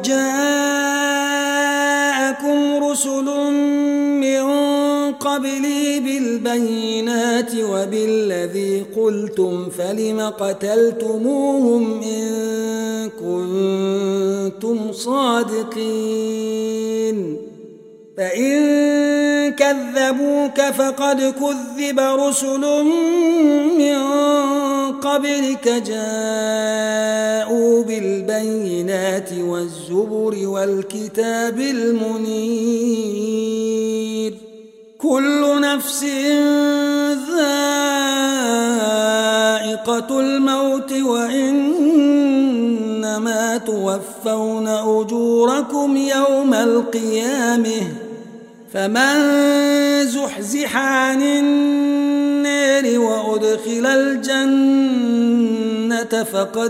جاءكم رسل من قبلي بالبينات وبالذي قلتم فلم قتلتموهم إن كنتم صادقين فإن كذبوك فقد كذب رسل من قبلك جاءوا بالبينات والزبر والكتاب المنير كل نفس ذائقة الموت وإنما توفون أجوركم يوم القيامة فمن زحزح عن النار وأدخل الجنة فقد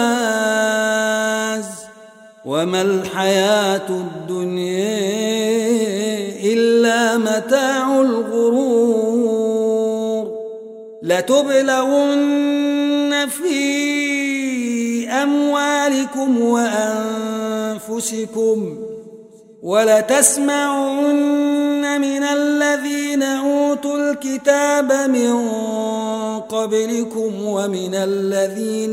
فاز وما الحياة الدنيا إلا متاع الغرور لتبلغن في أموالكم وأنفسكم ولتسمعن من الذين أوتوا الكتاب من قبلكم ومن الذين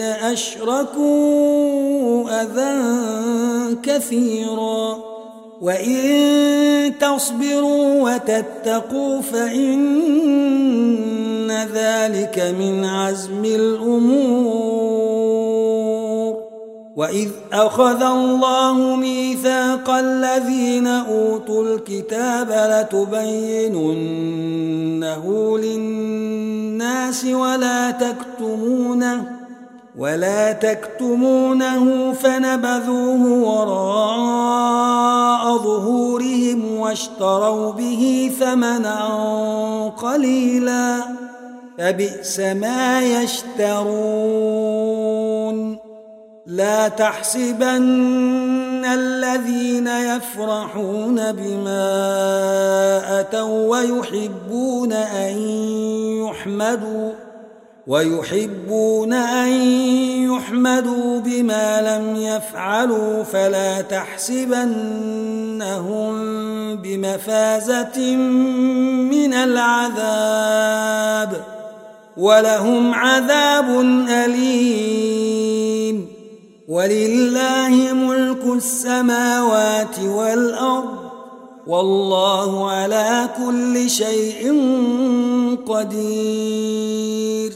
أشركوا أذى كثيرا وإن تصبروا وتتقوا فإن ذلك من عزم الأمور وإذ أخذ الله ميثاق الذين أوتوا الكتاب لتبيننه للناس ولا تكتمونه فنبذوه وراء ظهورهم واشتروا به ثمنا قليلا فبئس ما يشترون لا تحسبن الذين يفرحون بما أتوا ويحبون أن يحمدوا بما لم يفعلوا فلا تحسبنهم بمفازة من العذاب ولهم عذاب أليم ولله ملك السماوات والأرض والله على كل شيء قدير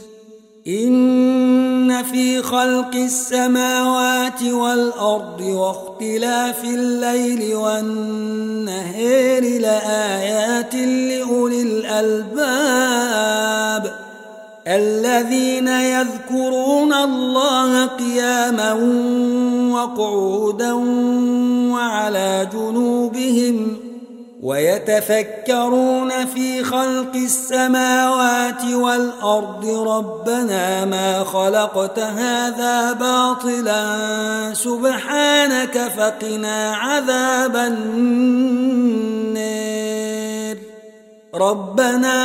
إن في خلق السماوات والأرض واختلاف الليل والنهار لآيات لأولي الألباب الذين يذكرون الله قياما وقعودا وعلى جنوبهم ويتفكرون في خلق السماوات والأرض ربنا ما خلقت هذا باطلا سبحانك فقنا عذاب النار ربنا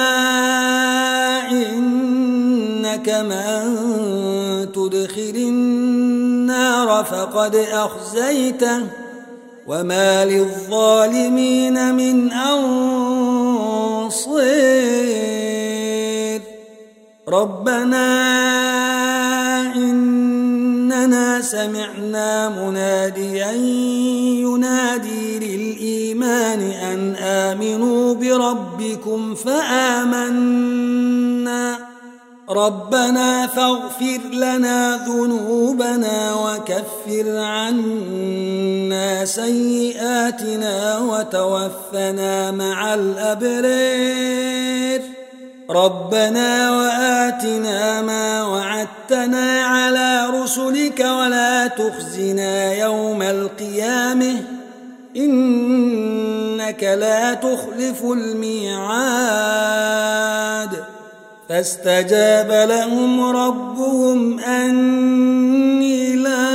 إنك من تدخل النار فقد أخزيته وما للظالمين من أنصير ربنا إننا سمعنا مناديا ينادي للإيمان أن آمنوا بربكم فآمنا ربنا فاغفر لنا ذنوبنا وكفر عنا سيئاتنا وتوفنا مع الأبرار ربنا وآتنا ما وعدتنا على رسلك ولا تخزنا يوم القيامة إنك لا تخلف الميعاد فاستجاب لهم ربهم أني لا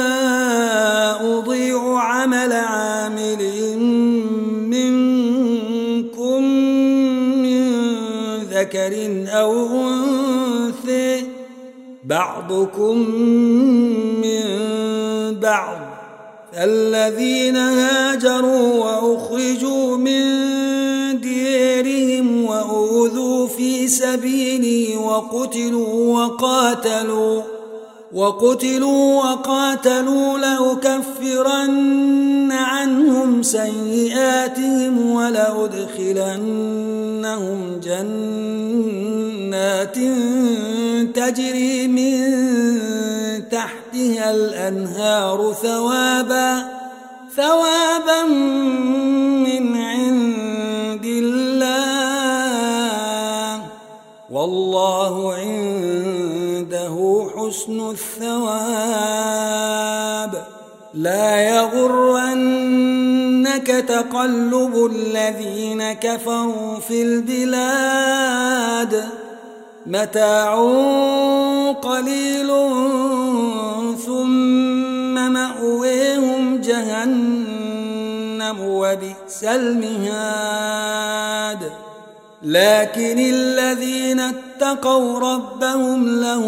أضيع عمل عامل منكم من ذكر أو بعضكم من بعض. الذين هاجروا وأخرجوا من ديارهم وأوذوا في سبيلي وقتلوا وقاتلوا لأكفرن عنهم سيئاتهم ولأدخلنهم جنات تجري من تحتها الأنهار ثوابا من عند الله والله عنده حسن الثواب. لا يغرنك تقلب الذين كفروا في البلاد متاع قليل ثم مأويهم جهنم وبئس المهاد. لكن الذين اتقوا ربهم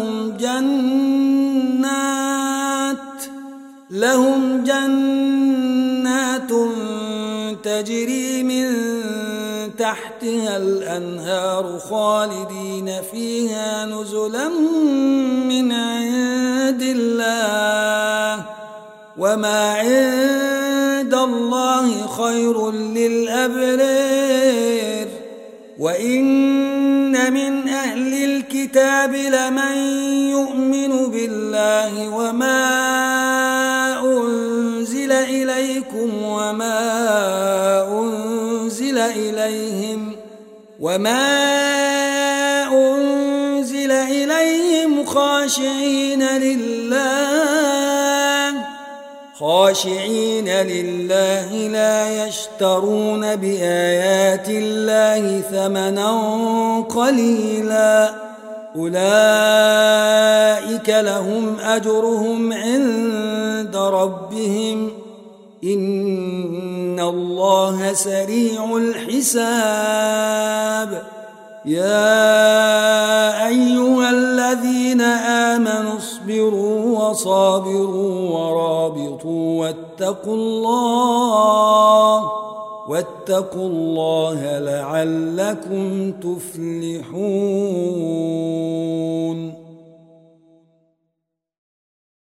لهم جنات تجري من تحتها الأنهار خالدين فيها نزلا من عند الله وما عند الله خير للأبرار. وإن من أهل الكتاب لمن يؤمن بالله وما أنزل إليكم وما أنزل إليهم خاشعين لله لا يشترون بآيات الله ثمنا قليلا أولئك لهم أجرهم عند ربهم إن الله سريع الحساب. يا أيها الذين آمنوا اصبروا وصابروا ورابطوا واتقوا الله لعلكم تفلحون.